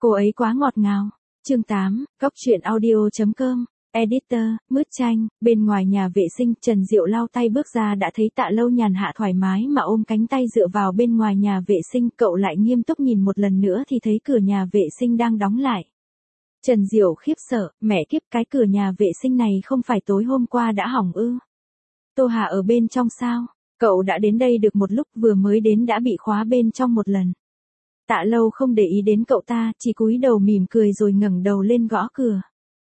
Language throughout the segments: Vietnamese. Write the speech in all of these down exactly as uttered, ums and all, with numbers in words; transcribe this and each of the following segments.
Cô ấy quá ngọt ngào. Chương tám, Góc truyện audio.com. Editor, Mứt Chanh. Bên ngoài nhà vệ sinh, Trần Diệu lau tay bước ra đã thấy Tạ Lâu nhàn hạ thoải mái mà ôm cánh tay dựa vào bên ngoài nhà vệ sinh. Cậu lại nghiêm túc nhìn một lần nữa thì thấy cửa nhà vệ sinh đang đóng lại. Trần Diệu khiếp sợ, mẹ kiếp, cái cửa nhà vệ sinh này không phải tối hôm qua đã hỏng ư? Tô Hà ở bên trong sao? Cậu đã đến đây được một lúc, vừa mới đến đã bị khóa bên trong một lần. Tạ Lâu không để ý đến cậu ta, chỉ cúi đầu mỉm cười rồi ngẩng đầu lên gõ cửa.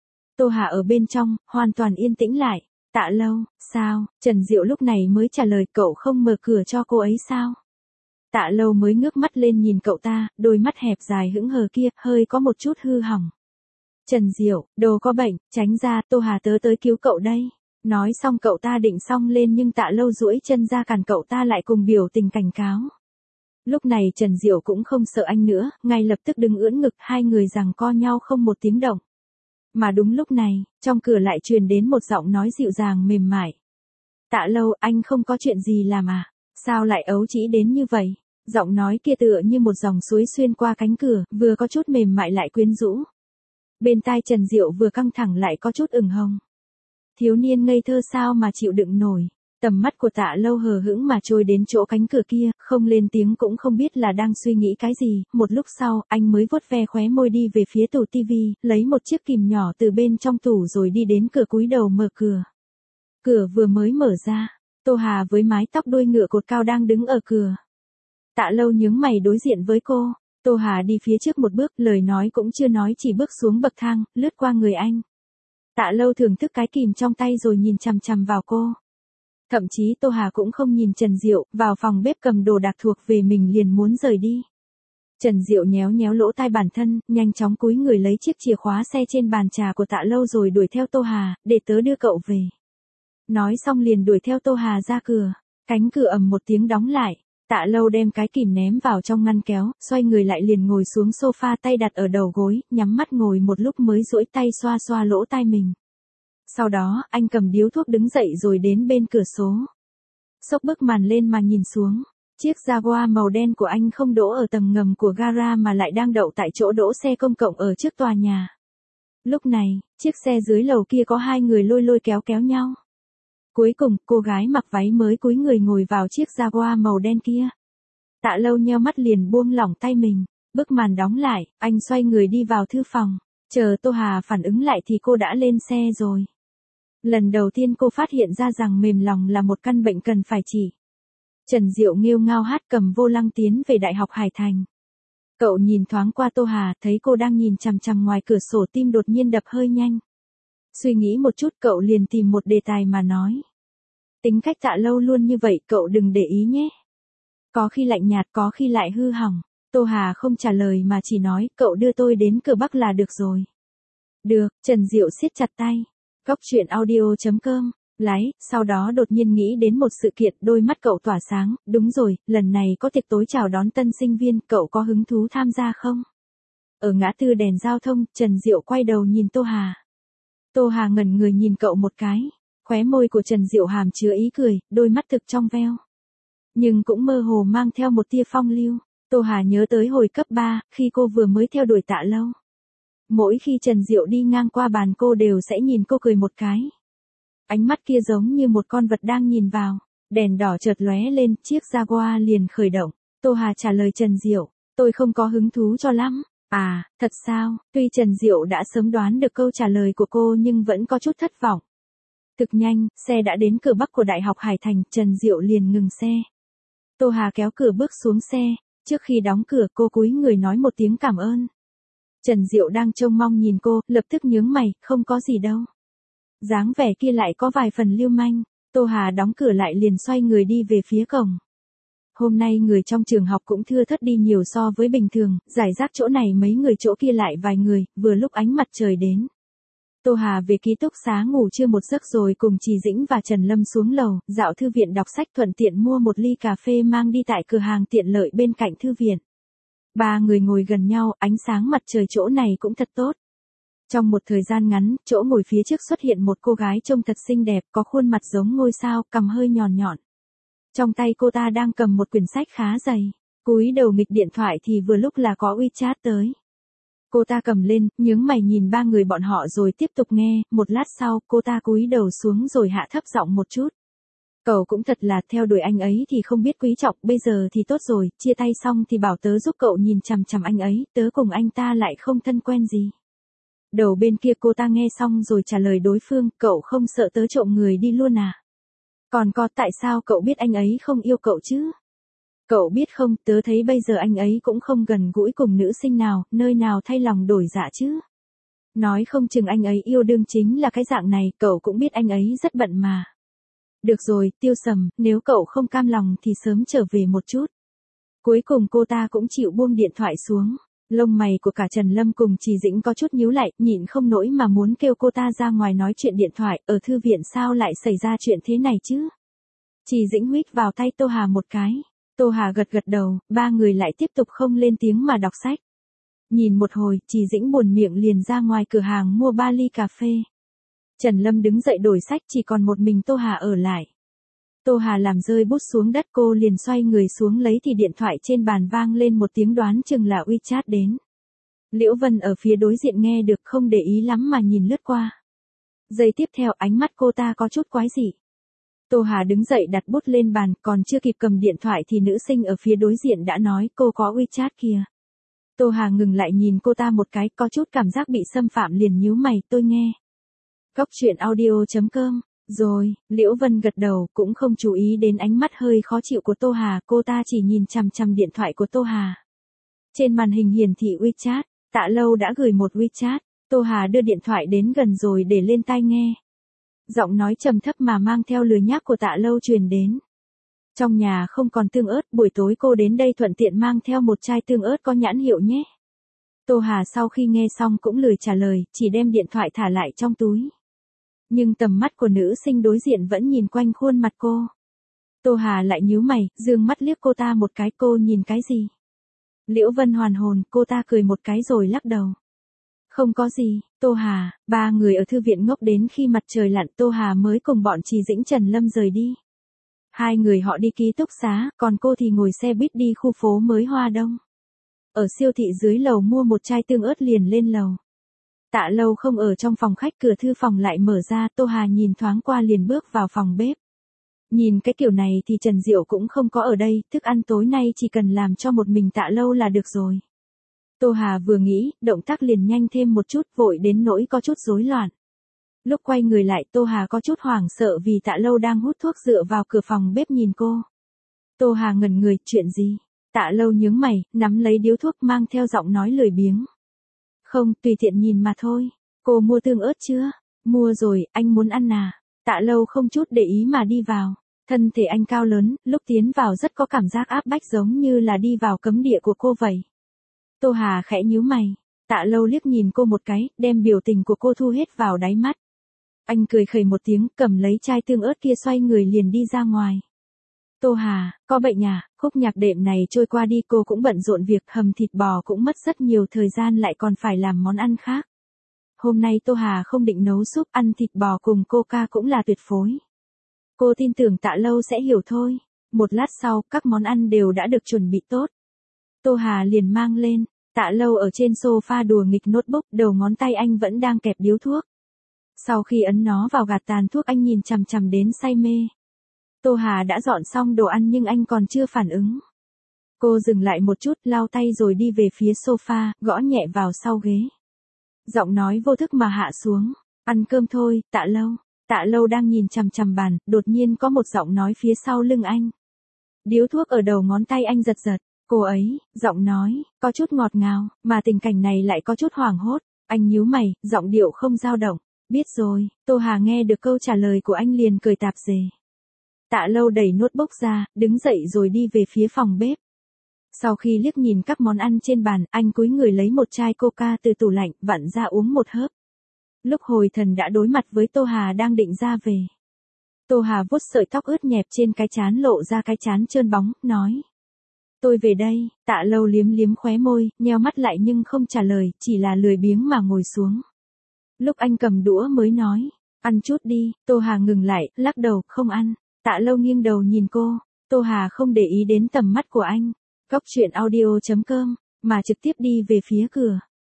Tô Hà ở bên trong, hoàn toàn yên tĩnh lại. Tạ Lâu, sao? Trần Diệu lúc này mới trả lời, cậu không mở cửa cho cô ấy sao? Tạ Lâu mới ngước mắt lên nhìn cậu ta, đôi mắt hẹp dài hững hờ kia, hơi có một chút hư hỏng. Trần Diệu, đồ có bệnh, tránh ra, Tô Hà tớ tới cứu cậu đây. Nói xong cậu ta định xông lên nhưng Tạ Lâu duỗi chân ra cản cậu ta lại cùng biểu tình cảnh cáo. Lúc này Trần Diệu cũng không sợ anh nữa, ngay lập tức đứng ưỡn ngực, hai người giằng co nhau không một tiếng động. Mà đúng lúc này, trong cửa lại truyền đến một giọng nói dịu dàng mềm mại. Tạ Lâu, anh không có chuyện gì làm à? Sao lại ấu trĩ đến như vậy? Giọng nói kia tựa như một dòng suối xuyên qua cánh cửa, vừa có chút mềm mại lại quyến rũ. Bên tai Trần Diệu vừa căng thẳng lại có chút ửng hồng. Thiếu niên ngây thơ sao mà chịu đựng nổi. Tầm mắt của Tạ Lâu hờ hững mà trôi đến chỗ cánh cửa kia, không lên tiếng cũng không biết là đang suy nghĩ cái gì. Một lúc sau, anh mới vuốt ve khóe môi đi về phía tủ tivi, lấy một chiếc kìm nhỏ từ bên trong tủ rồi đi đến cửa cúi đầu mở cửa. Cửa vừa mới mở ra, Tô Hà với mái tóc đuôi ngựa cột cao đang đứng ở cửa. Tạ Lâu nhướng mày đối diện với cô. Tô Hà đi phía trước một bước, lời nói cũng chưa nói chỉ bước xuống bậc thang, lướt qua người anh. Tạ Lâu thưởng thức cái kìm trong tay rồi nhìn chằm chằm vào cô. Thậm chí Tô Hà cũng không nhìn Trần Diệu, vào phòng bếp cầm đồ đạc thuộc về mình liền muốn rời đi. Trần Diệu nhéo nhéo lỗ tai bản thân, nhanh chóng cúi người lấy chiếc chìa khóa xe trên bàn trà của Tạ Lâu rồi đuổi theo Tô Hà, để tớ đưa cậu về. Nói xong liền đuổi theo Tô Hà ra cửa, cánh cửa ầm một tiếng đóng lại. Tạ Lâu đem cái kìm ném vào trong ngăn kéo, xoay người lại liền ngồi xuống sofa, tay đặt ở đầu gối, nhắm mắt ngồi một lúc mới duỗi tay xoa xoa lỗ tai mình. Sau đó, anh cầm điếu thuốc đứng dậy rồi đến bên cửa sổ. Xốc bức màn lên mà nhìn xuống. Chiếc Jaguar màu đen của anh không đỗ ở tầng ngầm của gara mà lại đang đậu tại chỗ đỗ xe công cộng ở trước tòa nhà. Lúc này, chiếc xe dưới lầu kia có hai người lôi lôi kéo kéo nhau. Cuối cùng, cô gái mặc váy mới cúi người ngồi vào chiếc Jaguar màu đen kia. Tạ Lâu nheo mắt liền buông lỏng tay mình. Bức màn đóng lại, anh xoay người đi vào thư phòng. Chờ Tô Hà phản ứng lại thì cô đã lên xe rồi. Lần đầu tiên cô phát hiện ra rằng mềm lòng là một căn bệnh cần phải trị. Trần Diệu nghêu ngao hát cầm vô lăng tiến về Đại học Hải Thành. Cậu nhìn thoáng qua Tô Hà, thấy cô đang nhìn chằm chằm ngoài cửa sổ, tim đột nhiên đập hơi nhanh. Suy nghĩ một chút cậu liền tìm một đề tài mà nói. Tính cách Tạ Lâu luôn như vậy, cậu đừng để ý nhé. Có khi lạnh nhạt, có khi lại hư hỏng. Tô Hà không trả lời mà chỉ nói, cậu đưa tôi đến cửa Bắc là được rồi. Được, Trần Diệu siết chặt tay. Góc truyện audio.com. Lái, sau đó đột nhiên nghĩ đến một sự kiện, đôi mắt cậu tỏa sáng, đúng rồi, lần này có tiệc tối chào đón tân sinh viên, cậu có hứng thú tham gia không? Ở ngã tư đèn giao thông, Trần Diệu quay đầu nhìn Tô Hà. Tô Hà ngẩn người nhìn cậu một cái, khóe môi của Trần Diệu hàm chứa ý cười, đôi mắt thực trong veo. Nhưng cũng mơ hồ mang theo một tia phong lưu. Tô Hà nhớ tới hồi cấp ba, khi cô vừa mới theo đuổi Tạ Lâu. Mỗi khi Trần Diệu đi ngang qua bàn cô đều sẽ nhìn cô cười một cái. Ánh mắt kia giống như một con vật đang nhìn vào. Đèn đỏ chợt lóe lên, chiếc Jaguar liền khởi động. Tô Hà trả lời Trần Diệu, tôi không có hứng thú cho lắm. À, thật sao? Tuy Trần Diệu đã sớm đoán được câu trả lời của cô nhưng vẫn có chút thất vọng. Thực nhanh, xe đã đến cửa Bắc của Đại học Hải Thành, Trần Diệu liền ngừng xe. Tô Hà kéo cửa bước xuống xe. Trước khi đóng cửa cô cúi người nói một tiếng cảm ơn. Trần Diệu đang trông mong nhìn cô, lập tức nhướng mày, không có gì đâu. Dáng vẻ kia lại có vài phần lưu manh. Tô Hà đóng cửa lại liền xoay người đi về phía cổng. Hôm nay người trong trường học cũng thưa thớt đi nhiều so với bình thường, giải rác chỗ này mấy người chỗ kia lại vài người, vừa lúc ánh mặt trời đến. Tô Hà về ký túc xá ngủ trưa một giấc rồi cùng Trì Dĩnh và Trần Lâm xuống lầu, dạo thư viện đọc sách, thuận tiện mua một ly cà phê mang đi tại cửa hàng tiện lợi bên cạnh thư viện. Ba người ngồi gần nhau, ánh sáng mặt trời chỗ này cũng thật tốt. Trong một thời gian ngắn, chỗ ngồi phía trước xuất hiện một cô gái trông thật xinh đẹp, có khuôn mặt giống ngôi sao, cằm hơi nhọn nhọn. Trong tay cô ta đang cầm một quyển sách khá dày, cúi đầu nghịch điện thoại thì vừa lúc là có WeChat tới. Cô ta cầm lên, nhướng mày nhìn ba người bọn họ rồi tiếp tục nghe, một lát sau, cô ta cúi đầu xuống rồi hạ thấp giọng một chút. Cậu cũng thật là theo đuổi anh ấy thì không biết quý trọng, bây giờ thì tốt rồi, chia tay xong thì bảo tớ giúp cậu nhìn chằm chằm anh ấy, tớ cùng anh ta lại không thân quen gì. Đầu bên kia cô ta nghe xong rồi trả lời đối phương, cậu không sợ tớ trộm người đi luôn à? Còn có tại sao cậu biết anh ấy không yêu cậu chứ? Cậu biết không, tớ thấy bây giờ anh ấy cũng không gần gũi cùng nữ sinh nào, nơi nào thay lòng đổi dạ chứ. Nói không chừng anh ấy yêu đương chính là cái dạng này, cậu cũng biết anh ấy rất bận mà. Được rồi, Tiêu Sầm, nếu cậu không cam lòng thì sớm trở về một chút. Cuối cùng cô ta cũng chịu buông điện thoại xuống. Lông mày của cả Trần Lâm cùng Trì Dĩnh có chút nhíu lại, nhịn không nổi mà muốn kêu cô ta ra ngoài nói chuyện điện thoại, ở thư viện sao lại xảy ra chuyện thế này chứ? Trì Dĩnh huých vào tay Tô Hà một cái. Tô Hà gật gật đầu, ba người lại tiếp tục không lên tiếng mà đọc sách. Nhìn một hồi, Trì Dĩnh buồn miệng liền ra ngoài cửa hàng mua ba ly cà phê. Trần Lâm đứng dậy đổi sách, chỉ còn một mình Tô Hà ở lại. Tô Hà làm rơi bút xuống đất, cô liền xoay người xuống lấy thì điện thoại trên bàn vang lên một tiếng, đoán chừng là WeChat đến. Liễu Vân ở phía đối diện nghe được không để ý lắm mà nhìn lướt qua. Giây tiếp theo ánh mắt cô ta có chút quái dị. Tô Hà đứng dậy đặt bút lên bàn, còn chưa kịp cầm điện thoại thì nữ sinh ở phía đối diện đã nói cô có WeChat kìa. Tô Hà ngừng lại nhìn cô ta một cái, có chút cảm giác bị xâm phạm liền nhíu mày, tôi nghe. Cóc truyện audio chấm com. Rồi, Liễu Vân gật đầu, cũng không chú ý đến ánh mắt hơi khó chịu của Tô Hà, cô ta chỉ nhìn chằm chằm điện thoại của Tô Hà. Trên màn hình hiển thị WeChat, Tạ Lâu đã gửi một WeChat, Tô Hà đưa điện thoại đến gần rồi để lên tai nghe. Giọng nói trầm thấp mà mang theo lười nhác của Tạ Lâu truyền đến. Trong nhà không còn tương ớt, buổi tối cô đến đây thuận tiện mang theo một chai tương ớt có nhãn hiệu nhé. Tô Hà sau khi nghe xong cũng lười trả lời, chỉ đem điện thoại thả lại trong túi. Nhưng tầm mắt của nữ sinh đối diện vẫn nhìn quanh khuôn mặt cô. Tô Hà lại nhíu mày, dương mắt liếc cô ta một cái, cô nhìn cái gì? Liễu Vân hoàn hồn, cô ta cười một cái rồi lắc đầu. Không có gì, Tô Hà, ba người ở thư viện ngốc đến khi mặt trời lặn, Tô Hà mới cùng bọn Trì Dĩnh Trần Lâm rời đi. Hai người họ đi ký túc xá, còn cô thì ngồi xe buýt đi khu phố mới Hoa Đông. Ở siêu thị dưới lầu mua một chai tương ớt liền lên lầu. Tạ Lâu không ở trong phòng khách, cửa thư phòng lại mở ra, Tô Hà nhìn thoáng qua liền bước vào phòng bếp. Nhìn cái kiểu này thì Trần Diệu cũng không có ở đây, thức ăn tối nay chỉ cần làm cho một mình Tạ Lâu là được rồi. Tô Hà vừa nghĩ, động tác liền nhanh thêm một chút, vội đến nỗi có chút rối loạn. Lúc quay người lại, Tô Hà có chút hoảng sợ vì Tạ Lâu đang hút thuốc dựa vào cửa phòng bếp nhìn cô. Tô Hà ngẩn người, chuyện gì? Tạ Lâu nhướng mày, nắm lấy điếu thuốc mang theo giọng nói lười biếng. Không, tùy tiện nhìn mà thôi. Cô mua tương ớt chưa? Mua rồi, anh muốn ăn à? Tạ Lâu không chút để ý mà đi vào. Thân thể anh cao lớn, lúc tiến vào rất có cảm giác áp bách giống như là đi vào cấm địa của cô vậy. Tô Hà khẽ nhíu mày. Tạ Lâu liếc nhìn cô một cái, đem biểu tình của cô thu hết vào đáy mắt. Anh cười khẩy một tiếng, cầm lấy chai tương ớt kia xoay người liền đi ra ngoài. Tô Hà, có bệnh à? Khúc nhạc đệm này trôi qua đi cô cũng bận rộn việc, hầm thịt bò cũng mất rất nhiều thời gian, lại còn phải làm món ăn khác. Hôm nay Tô Hà không định nấu súp, ăn thịt bò cùng coca cũng là tuyệt phối. Cô tin tưởng Tạ Lâu sẽ hiểu thôi. Một lát sau, các món ăn đều đã được chuẩn bị tốt. Tô Hà liền mang lên, Tạ Lâu ở trên sofa đùa nghịch notebook, đầu ngón tay anh vẫn đang kẹp điếu thuốc. Sau khi ấn nó vào gạt tàn thuốc, anh nhìn chằm chằm đến say mê. Tô Hà đã dọn xong đồ ăn nhưng anh còn chưa phản ứng. Cô dừng lại một chút, lau tay rồi đi về phía sofa, gõ nhẹ vào sau ghế. Giọng nói vô thức mà hạ xuống, ăn cơm thôi, Tạ Lâu. Tạ Lâu đang nhìn chằm chằm bàn, đột nhiên có một giọng nói phía sau lưng anh. Điếu thuốc ở đầu ngón tay anh giật giật, cô ấy, giọng nói, có chút ngọt ngào, mà tình cảnh này lại có chút hoảng hốt. Anh nhíu mày, giọng điệu không dao động. Biết rồi, Tô Hà nghe được câu trả lời của anh liền cười tạp dề. Tạ Lâu đẩy notebook ra, đứng dậy rồi đi về phía phòng bếp. Sau khi liếc nhìn các món ăn trên bàn, anh cúi người lấy một chai coca từ tủ lạnh, vặn ra uống một hớp. Lúc hồi thần đã đối mặt với Tô Hà đang định ra về. Tô Hà vuốt sợi tóc ướt nhẹp trên cái trán, lộ ra cái trán trơn bóng, nói. Tôi về đây. Tạ Lâu liếm liếm khóe môi, nheo mắt lại nhưng không trả lời, chỉ là lười biếng mà ngồi xuống. Lúc anh cầm đũa mới nói, ăn chút đi. Tô Hà ngừng lại, lắc đầu, không ăn. Tạ Lâu nghiêng đầu nhìn cô. Tô Hà không để ý đến tầm mắt của anh. Cóc truyện audio chấm com, mà trực tiếp đi về phía cửa.